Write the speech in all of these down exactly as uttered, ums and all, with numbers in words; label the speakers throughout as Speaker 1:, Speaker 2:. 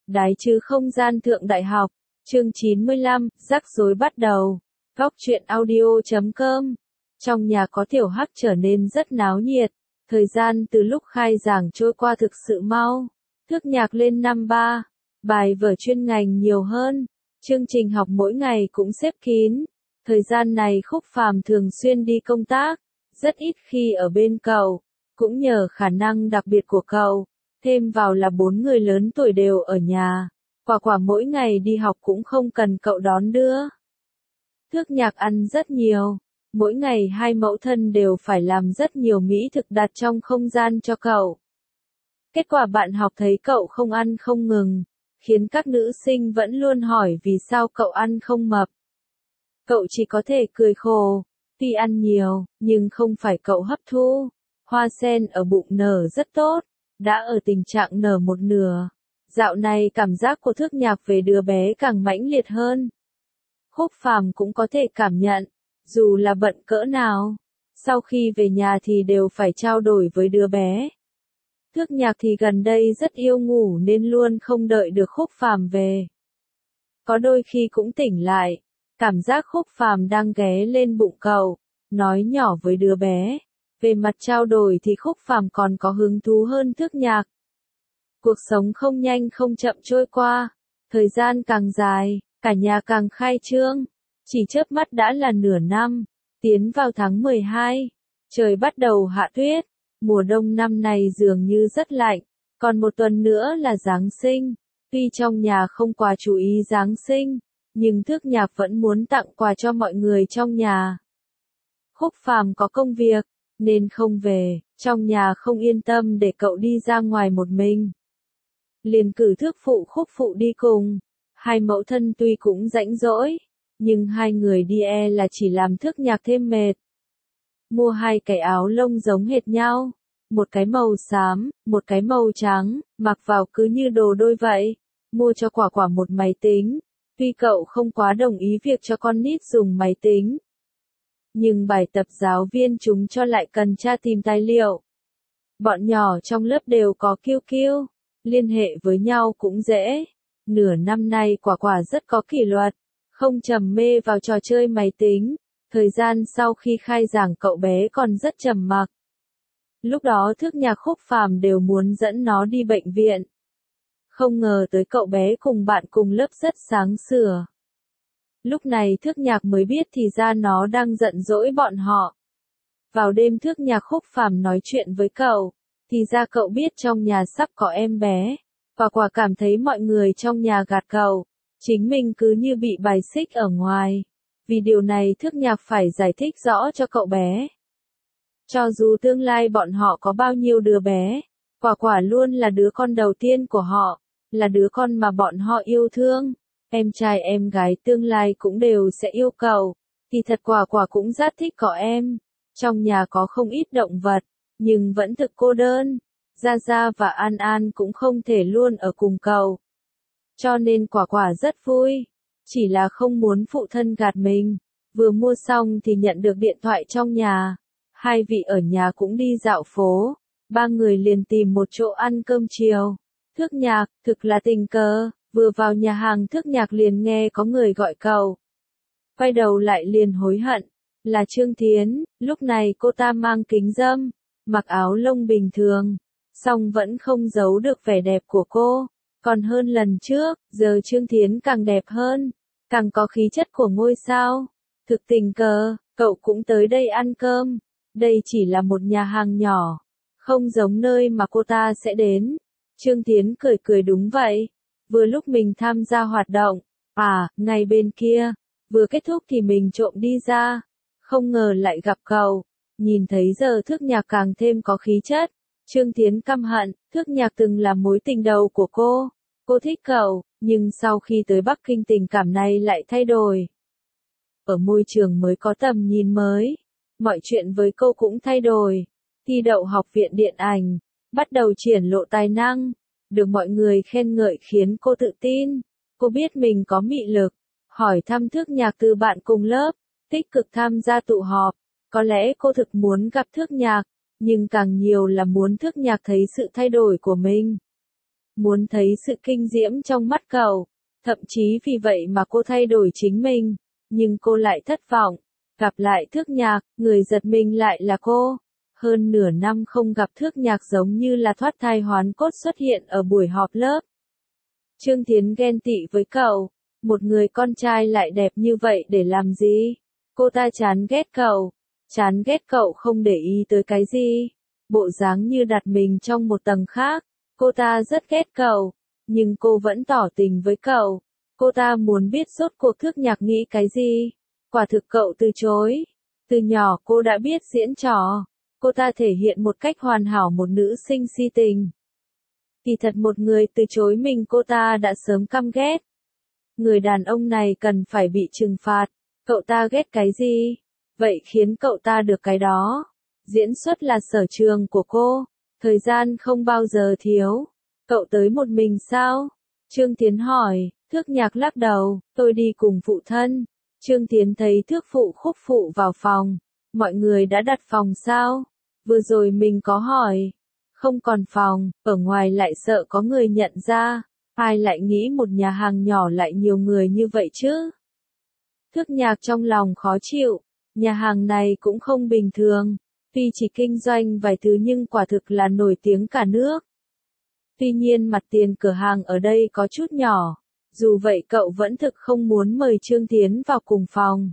Speaker 1: Đái chứ không gian thượng đại học, chương chín mươi lăm, rắc rối bắt đầu. Góc truyện audio chấm com. Trong nhà có Tiểu Hắc trở nên rất náo nhiệt, thời gian từ lúc khai giảng trôi qua thực sự mau. Thức nhạc lên năm ba, bài vở chuyên ngành nhiều hơn, chương trình học mỗi ngày cũng xếp kín. Thời gian này Khúc Phàm thường xuyên đi công tác, rất ít khi ở bên cậu, cũng nhờ khả năng đặc biệt của cậu. Thêm vào là bốn người lớn tuổi đều ở nhà, quả quả mỗi ngày đi học cũng không cần cậu đón đưa. Thước nhạc ăn rất nhiều, mỗi ngày hai mẫu thân đều phải làm rất nhiều mỹ thực đặt trong không gian cho cậu. Kết quả bạn học thấy cậu không ăn không ngừng, khiến các nữ sinh vẫn luôn hỏi vì sao cậu ăn không mập. Cậu chỉ có thể cười khổ, tuy ăn nhiều, nhưng không phải cậu hấp thu. Hoa sen ở bụng nở rất tốt, đã ở tình trạng nở một nửa. Dạo này cảm giác của Thước nhạc về đứa bé càng mãnh liệt hơn. Khúc Phàm cũng có thể cảm nhận, dù là bận cỡ nào, sau khi về nhà thì đều phải trao đổi với đứa bé. Thước nhạc thì gần đây rất yêu ngủ nên luôn không đợi được Khúc Phàm về. Có đôi khi cũng tỉnh lại, cảm giác Khúc Phàm đang ghé lên bụng cậu, nói nhỏ với đứa bé. Về mặt trao đổi thì Khúc Phàm còn có hứng thú hơn Thước nhạc. Cuộc sống không nhanh không chậm trôi qua, thời gian càng dài, cả nhà càng khai trương, chỉ chớp mắt đã là nửa năm, tiến vào tháng mười hai, trời bắt đầu hạ tuyết, mùa đông năm này dường như rất lạnh, còn một tuần nữa là Giáng sinh, tuy trong nhà không quá chú ý Giáng sinh, nhưng Thước nhạc vẫn muốn tặng quà cho mọi người trong nhà. Khúc Phàm có công việc, nên không về, trong nhà không yên tâm để cậu đi ra ngoài một mình. Liền cử Thước phụ Khúc phụ đi cùng, hai mẫu thân tuy cũng rãnh rỗi, nhưng hai người đi e là chỉ làm Thước nhạc thêm mệt. Mua hai cái áo lông giống hệt nhau, một cái màu xám, một cái màu trắng, mặc vào cứ như đồ đôi vậy. Mua cho quả quả một máy tính, tuy cậu không quá đồng ý việc cho con nít dùng máy tính. Nhưng bài tập giáo viên chúng cho lại cần tra tìm tài liệu. Bọn nhỏ trong lớp đều có quy quy, liên hệ với nhau cũng dễ. Nửa năm nay quả quả rất có kỷ luật, không trầm mê vào trò chơi máy tính. Thời gian sau khi khai giảng cậu bé còn rất trầm mặc. Lúc đó Thước nhạc Khúc Phàm đều muốn dẫn nó đi bệnh viện. Không ngờ tới cậu bé cùng bạn cùng lớp rất sáng sủa. Lúc này Thước nhạc mới biết thì ra nó đang giận dỗi bọn họ. Vào đêm Thước nhạc Khúc Phàm nói chuyện với cậu, thì ra cậu biết trong nhà sắp có em bé. Quả quả cảm thấy mọi người trong nhà gạt cậu, chính mình cứ như bị bài xích ở ngoài. Vì điều này Thước nhạc phải giải thích rõ cho cậu bé. Cho dù tương lai bọn họ có bao nhiêu đứa bé, quả quả luôn là đứa con đầu tiên của họ, là đứa con mà bọn họ yêu thương. Em trai em gái tương lai cũng đều sẽ yêu cậu, thì thật quả quả cũng rất thích có em. Trong nhà có không ít động vật, nhưng vẫn thực cô đơn. Gia Gia và An An cũng không thể luôn ở cùng cậu. Cho nên quả quả rất vui, chỉ là không muốn phụ thân gạt mình. Vừa mua xong thì nhận được điện thoại trong nhà. Hai vị ở nhà cũng đi dạo phố, ba người liền tìm một chỗ ăn cơm chiều. Thước nhạc, thực là tình cờ, vừa vào nhà hàng Thước nhạc liền nghe có người gọi cậu. Quay đầu lại liền hối hận, là Trương Thiến. Lúc này cô ta mang kính râm, mặc áo lông bình thường, song vẫn không giấu được vẻ đẹp của cô. Còn hơn lần trước, giờ Trương Thiến càng đẹp hơn, càng có khí chất của ngôi sao. Thực tình cờ, cậu cũng tới đây ăn cơm. Đây chỉ là một nhà hàng nhỏ, không giống nơi mà cô ta sẽ đến. Trương Thiến cười cười đúng vậy. Vừa lúc mình tham gia hoạt động, à, ngay bên kia, vừa kết thúc thì mình trộm đi ra. Không ngờ lại gặp cậu, nhìn thấy giờ Thước nhạc càng thêm có khí chất. Trương Thiến căm hận, Thước nhạc từng là mối tình đầu của cô. Cô thích cậu, nhưng sau khi tới Bắc Kinh tình cảm này lại thay đổi. Ở môi trường mới có tầm nhìn mới. Mọi chuyện với cô cũng thay đổi. Thi đậu học viện điện ảnh, bắt đầu triển lộ tài năng, được mọi người khen ngợi khiến cô tự tin. Cô biết mình có mị lực, hỏi thăm Thước nhạc từ bạn cùng lớp, tích cực tham gia tụ họp. Có lẽ cô thực muốn gặp Thước nhạc, nhưng càng nhiều là muốn Thước nhạc thấy sự thay đổi của mình. muốn thấy sự kinh diễm trong mắt cậu. Thậm chí vì vậy mà cô thay đổi chính mình, nhưng cô lại thất vọng. Gặp lại Thước Nhạc, người giật mình lại là cô. Hơn nửa năm không gặp Thước Nhạc giống như là thoát thai hoán cốt xuất hiện ở buổi họp lớp. Trương Thiến ghen tị với cậu, một người con trai lại đẹp như vậy để làm gì? Cô ta chán ghét cậu, chán ghét cậu không để ý tới cái gì. Bộ dáng như đặt mình trong một tầng khác, cô ta rất ghét cậu, nhưng cô vẫn tỏ tình với cậu. Cô ta muốn biết rốt cuộc Thước Nhạc nghĩ cái gì. Quả thực cậu từ chối. Từ nhỏ cô đã biết diễn trò. Cô ta thể hiện một cách hoàn hảo một nữ sinh si tình. Kỳ thật một người từ chối mình cô ta đã sớm căm ghét. Người đàn ông này cần phải bị trừng phạt. Cậu ta ghét cái gì? Vậy khiến cậu ta được cái đó. Diễn xuất là sở trường của cô. Thời gian không bao giờ thiếu. Cậu tới một mình sao? Trương Thiến hỏi. Thước Nhạc lắc đầu. Tôi đi cùng phụ thân. Trương Thiến thấy Thước phụ Khúc phụ vào phòng. Mọi người đã đặt phòng sao? Vừa rồi mình có hỏi. Không còn phòng, ở ngoài lại sợ có người nhận ra. Ai lại nghĩ một nhà hàng nhỏ lại nhiều người như vậy chứ? Thước Nhạc trong lòng khó chịu. Nhà hàng này cũng không bình thường. Tuy chỉ kinh doanh vài thứ nhưng quả thực là nổi tiếng cả nước. Tuy nhiên mặt tiền cửa hàng ở đây có chút nhỏ. Dù vậy cậu vẫn thực không muốn mời Trương Thiến vào cùng phòng.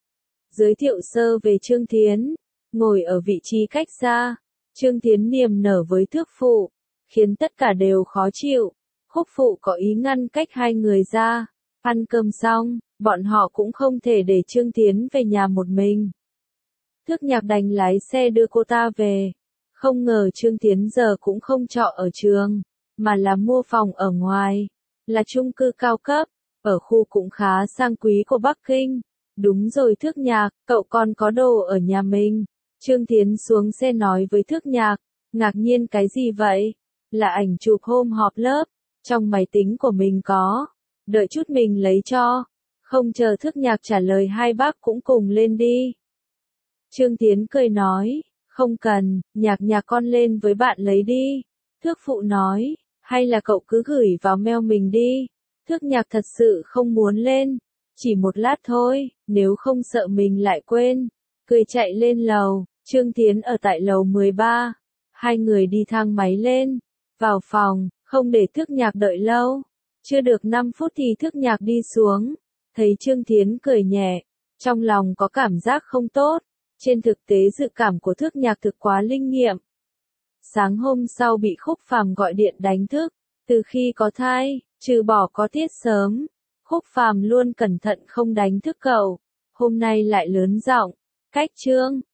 Speaker 1: Giới thiệu sơ về Trương Thiến. Ngồi ở vị trí cách xa. Trương Thiến niềm nở với Thước phụ. Khiến tất cả đều khó chịu. Khúc phụ có ý ngăn cách hai người ra. Ăn cơm xong, bọn họ cũng không thể để Trương Thiến về nhà một mình. Thước Nhạc đành lái xe đưa cô ta về. Không ngờ Trương Thiến giờ cũng không trọ ở trường, mà là mua phòng ở ngoài. Là chung cư cao cấp, ở khu cũng khá sang quý của Bắc Kinh. Đúng rồi Thước Nhạc, cậu còn có đồ ở nhà mình. Trương Thiến xuống xe nói với Thước Nhạc. Ngạc nhiên cái gì vậy? Là ảnh chụp hôm họp lớp. Trong máy tính của mình có. Đợi chút mình lấy cho. Không chờ Thước Nhạc trả lời hai bác cũng cùng lên đi. Trương Thiến cười nói. Không cần, Nhạc Nhạc con lên với bạn lấy đi. Thước phụ nói. Hay là cậu cứ gửi vào mail mình đi. Thước Nhạc thật sự không muốn lên. Chỉ một lát thôi, nếu không sợ mình lại quên. Cười chạy lên lầu. Trương Thiến ở tại lầu mười ba. Hai người đi thang máy lên. Vào phòng, không để Thước Nhạc đợi lâu. Chưa được năm phút thì Thước Nhạc đi xuống. Thấy Trương Thiến cười nhẹ. Trong lòng có cảm giác không tốt. Trên thực tế dự cảm của Thước Nhạc thực quá linh nghiệm. Sáng hôm sau bị Khúc Phàm gọi điện đánh thức. Từ khi có thai, trừ bỏ có tiết sớm. Khúc Phàm luôn cẩn thận không đánh thức cậu. Hôm nay lại lớn giọng. Cách Trương.